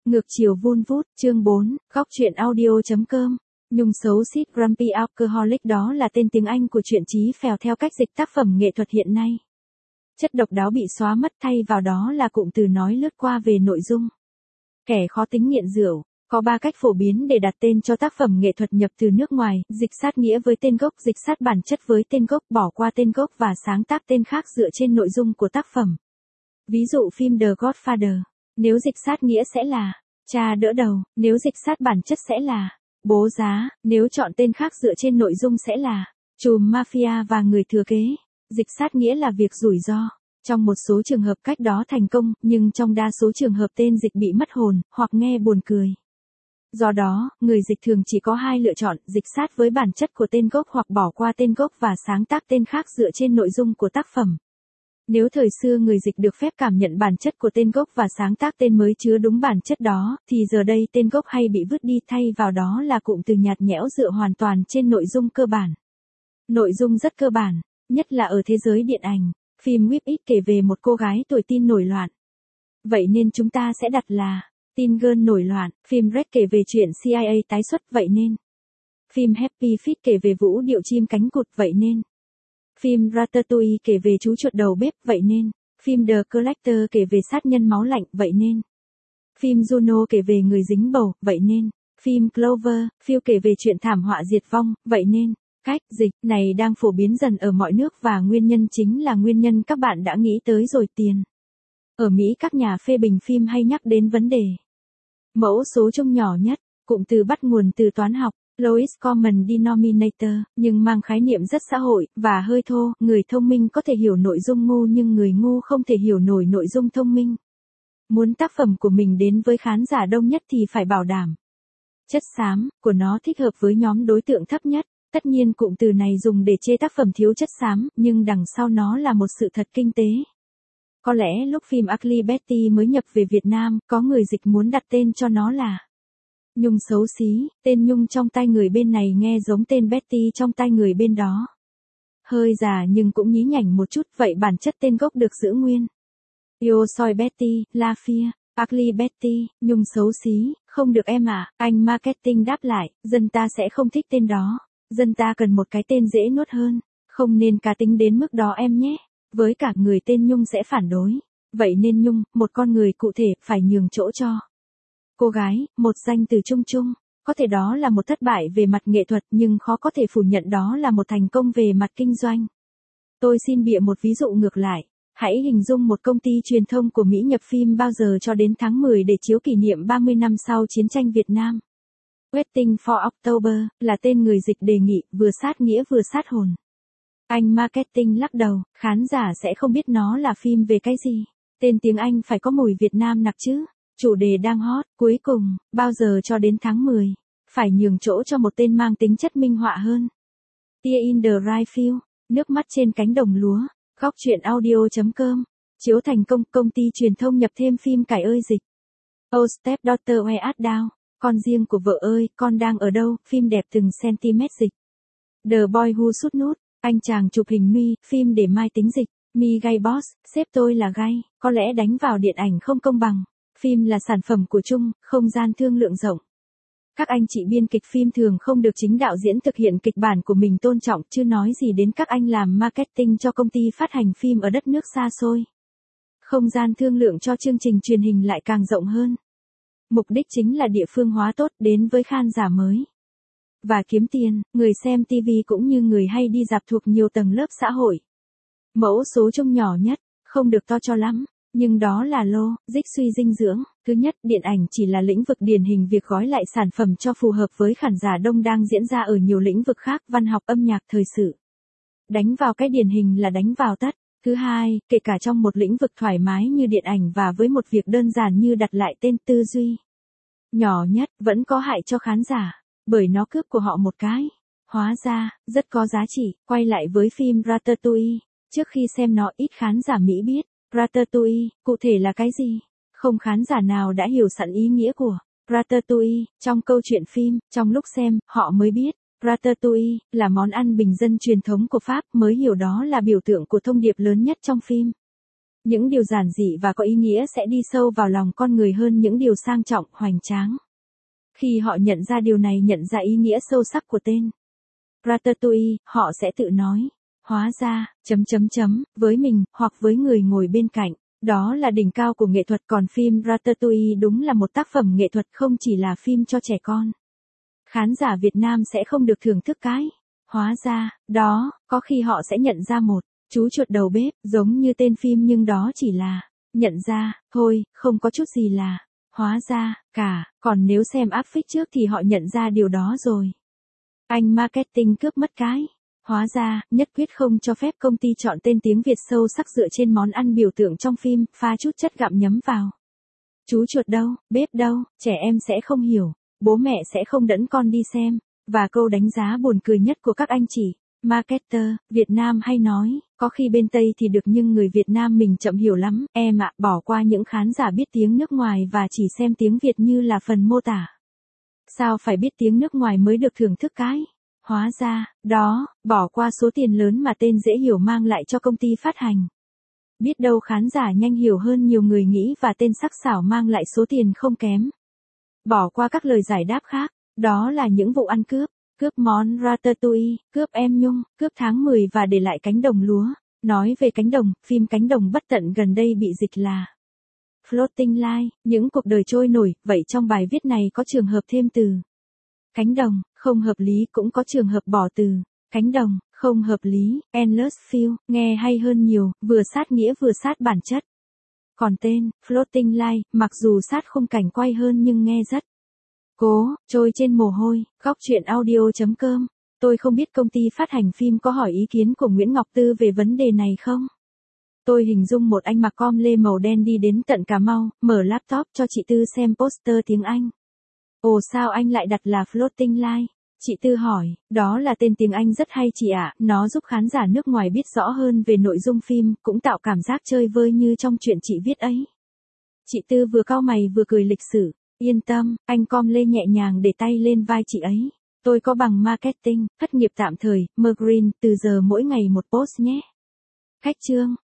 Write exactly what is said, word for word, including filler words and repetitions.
Ngược chiều vun vút, chương bốn, góc truyện audio.com. Nhung xấu xít Grumpy Alcoholic đó là tên tiếng Anh của truyện Chí Phèo theo cách dịch tác phẩm nghệ thuật hiện nay. Chất độc đáo bị xóa mất, thay vào đó là cụm từ nói lướt qua về nội dung. Kẻ khó tính nghiện rượu. Có ba cách phổ biến để đặt tên cho tác phẩm nghệ thuật nhập từ nước ngoài: dịch sát nghĩa với tên gốc, dịch sát bản chất với tên gốc, bỏ qua tên gốc và sáng tác tên khác dựa trên nội dung của tác phẩm. Ví dụ phim The Godfather, nếu dịch sát nghĩa sẽ là cha đỡ đầu, nếu dịch sát bản chất sẽ là bố giá, nếu chọn tên khác dựa trên nội dung sẽ là trùm mafia và người thừa kế. Dịch sát nghĩa là việc rủi ro. Trong một số trường hợp cách đó thành công, nhưng trong đa số trường hợp tên dịch bị mất hồn, hoặc nghe buồn cười. Do đó, người dịch thường chỉ có hai lựa chọn: dịch sát với bản chất của tên gốc hoặc bỏ qua tên gốc và sáng tác tên khác dựa trên nội dung của tác phẩm. Nếu thời xưa người dịch được phép cảm nhận bản chất của tên gốc và sáng tác tên mới chứa đúng bản chất đó, thì giờ đây tên gốc hay bị vứt đi, thay vào đó là cụm từ nhạt nhẽo dựa hoàn toàn trên nội dung cơ bản. Nội dung rất cơ bản, nhất là ở thế giới điện ảnh. Phim Whip It kể về một cô gái tuổi teen nổi loạn. Vậy nên chúng ta sẽ đặt là Teen Girl nổi loạn. Phim Red kể về chuyện C I A tái xuất, vậy nên. Phim Happy Feet kể về vũ điệu chim cánh cụt, vậy nên. Phim Ratatouille kể về chú chuột đầu bếp, vậy nên. Phim The Collector kể về sát nhân máu lạnh, vậy nên. Phim Juno kể về người dính bầu, vậy nên. Phim Cloverfield kể về chuyện thảm họa diệt vong, vậy nên. Cách dịch này đang phổ biến dần ở mọi nước và nguyên nhân chính là nguyên nhân các bạn đã nghĩ tới rồi: tiền. Ở Mỹ, các nhà phê bình phim hay nhắc đến vấn đề mẫu số chung nhỏ nhất. Cụm từ bắt nguồn từ toán học, lowest common denominator, nhưng mang khái niệm rất xã hội và hơi thô. Người thông minh có thể hiểu nội dung ngu, nhưng người ngu không thể hiểu nổi nội dung thông minh. Muốn tác phẩm của mình đến với khán giả đông nhất thì phải bảo đảm chất xám của nó thích hợp với nhóm đối tượng thấp nhất. Tất nhiên cụm từ này dùng để chê tác phẩm thiếu chất xám, nhưng đằng sau nó là một sự thật kinh tế. Có lẽ lúc phim Ugly Betty mới nhập về Việt Nam, có người dịch muốn đặt tên cho nó là Nhung xấu xí. Tên Nhung trong tai người bên này nghe giống tên Betty trong tai người bên đó. Hơi già nhưng cũng nhí nhảnh một chút, vậy bản chất tên gốc được giữ nguyên. Yo soy Betty, La Fia. Ugly Betty, Nhung xấu xí, không được em à. Anh marketing đáp lại, dân ta sẽ không thích tên đó. Dân ta cần một cái tên dễ nuốt hơn. Không nên cá tính đến mức đó em nhé. Với cả người tên Nhung sẽ phản đối. Vậy nên Nhung, một con người cụ thể, phải nhường chỗ cho cô gái, một danh từ chung chung. Có thể đó là một thất bại về mặt nghệ thuật, nhưng khó có thể phủ nhận đó là một thành công về mặt kinh doanh. Tôi xin bịa một ví dụ ngược lại. Hãy hình dung một công ty truyền thông của Mỹ nhập phim bao giờ cho đến tháng mười để chiếu kỷ niệm ba mươi năm sau chiến tranh Việt Nam. Waiting for October là tên người dịch đề nghị, vừa sát nghĩa vừa sát hồn. Anh marketing lắc đầu, khán giả sẽ không biết nó là phim về cái gì. Tên tiếng Anh phải có mùi Việt Nam nặc chứ. Chủ đề đang hot. Cuối cùng, bao giờ cho đến tháng mười, phải nhường chỗ cho một tên mang tính chất minh họa hơn. Tear in the Right Field, nước mắt trên cánh đồng lúa. Góc truyện audio.com. Chiếu thành công, công ty truyền thông nhập thêm phim Cải ơi dịch. Oh Stepdaughter Where Art Thou? Con riêng của vợ ơi, con đang ở đâu? Phim đẹp từng cm dịch. The Boy Who Shoot Nút. Anh chàng chụp hình nude, phim để mai tính dịch. Me gay boss, sếp tôi là gay. Có lẽ đánh vào điện ảnh không công bằng. Phim là sản phẩm của chung, không gian thương lượng rộng. Các anh chị biên kịch phim thường không được chính đạo diễn thực hiện kịch bản của mình tôn trọng, chứ nói gì đến các anh làm marketing cho công ty phát hành phim ở đất nước xa xôi. Không gian thương lượng cho chương trình truyền hình lại càng rộng hơn. Mục đích chính là địa phương hóa tốt đến với khán giả mới. Và kiếm tiền. Người xem ti vi cũng như người hay đi rạp thuộc nhiều tầng lớp xã hội. Mẫu số chung nhỏ nhất, không được to cho lắm. Nhưng đó là lô, dích suy dinh dưỡng. Thứ nhất, điện ảnh chỉ là lĩnh vực điển hình việc gói lại sản phẩm cho phù hợp với khán giả đông đang diễn ra ở nhiều lĩnh vực khác: văn học, âm nhạc, thời sự. Đánh vào cái điển hình là đánh vào tất. Thứ hai, kể cả trong một lĩnh vực thoải mái như điện ảnh và với một việc đơn giản như đặt lại tên tư duy nhỏ nhất, vẫn có hại cho khán giả, bởi nó cướp của họ một cái. Hóa ra, rất có giá trị. Quay lại với phim Ratatouille. Trước khi xem nó, ít khán giả Mỹ biết Ratatouille, cụ thể là cái gì? Không khán giả nào đã hiểu sẵn ý nghĩa của Ratatouille trong câu chuyện phim. Trong lúc xem, họ mới biết Ratatouille là món ăn bình dân truyền thống của Pháp, mới hiểu đó là biểu tượng của thông điệp lớn nhất trong phim. Những điều giản dị và có ý nghĩa sẽ đi sâu vào lòng con người hơn những điều sang trọng, hoành tráng. Khi họ nhận ra điều này, nhận ra ý nghĩa sâu sắc của tên Ratatouille, họ sẽ tự nói, hóa ra, chấm chấm chấm, với mình, hoặc với người ngồi bên cạnh, đó là đỉnh cao của nghệ thuật. Còn phim Ratatouille đúng là một tác phẩm nghệ thuật, không chỉ là phim cho trẻ con. Khán giả Việt Nam sẽ không được thưởng thức cái, hóa ra, đó, có khi họ sẽ nhận ra một chú chuột đầu bếp, giống như tên phim, nhưng đó chỉ là nhận ra, thôi, không có chút gì là hóa ra, cả. Còn nếu xem áp phích trước thì họ nhận ra điều đó rồi. Anh marketing cướp mất cái. Hóa ra, nhất quyết không cho phép công ty chọn tên tiếng Việt sâu sắc dựa trên món ăn biểu tượng trong phim, pha chút chất gặm nhấm vào. Chú chuột đâu, bếp đâu, trẻ em sẽ không hiểu, bố mẹ sẽ không dẫn con đi xem. Và câu đánh giá buồn cười nhất của các anh chị marketer Việt Nam hay nói, có khi bên Tây thì được nhưng người Việt Nam mình chậm hiểu lắm, em ạ, bỏ qua những khán giả biết tiếng nước ngoài và chỉ xem tiếng Việt như là phần mô tả. Sao phải biết tiếng nước ngoài mới được thưởng thức cái? Hóa ra, đó, bỏ qua số tiền lớn mà tên dễ hiểu mang lại cho công ty phát hành. Biết đâu khán giả nhanh hiểu hơn nhiều người nghĩ và tên sắc sảo mang lại số tiền không kém. Bỏ qua các lời giải đáp khác, đó là những vụ ăn cướp, cướp món Ratatouille, cướp em Nhung, cướp tháng mười và để lại cánh đồng lúa. Nói về cánh đồng, phim Cánh đồng bất tận gần đây bị dịch là Floating Life, những cuộc đời trôi nổi. Vậy trong bài viết này có trường hợp thêm từ cánh đồng, không hợp lý, cũng có trường hợp bỏ từ cánh đồng, không hợp lý. Endless Field, nghe hay hơn nhiều, vừa sát nghĩa vừa sát bản chất. Còn tên, Floating Life, mặc dù sát khung cảnh quay hơn nhưng nghe rất cố, trôi trên mồ hôi. Góc truyện audio chấm com. Tôi không biết công ty phát hành phim có hỏi ý kiến của Nguyễn Ngọc Tư về vấn đề này không? Tôi hình dung một anh mặc com lê màu đen đi đến tận Cà Mau, mở laptop cho chị Tư xem poster tiếng Anh. Ồ, sao anh lại đặt là Floating Life? Chị Tư hỏi, đó là tên tiếng Anh rất hay chị ạ, nó giúp khán giả nước ngoài biết rõ hơn về nội dung phim, cũng tạo cảm giác chơi vơi như trong chuyện chị viết ấy. Chị Tư vừa cau mày vừa cười lịch sử, yên tâm, anh com lê nhẹ nhàng để tay lên vai chị ấy. Tôi có bằng marketing, thất nghiệp tạm thời, Mergreen, từ giờ mỗi ngày một post nhé. Khách chương.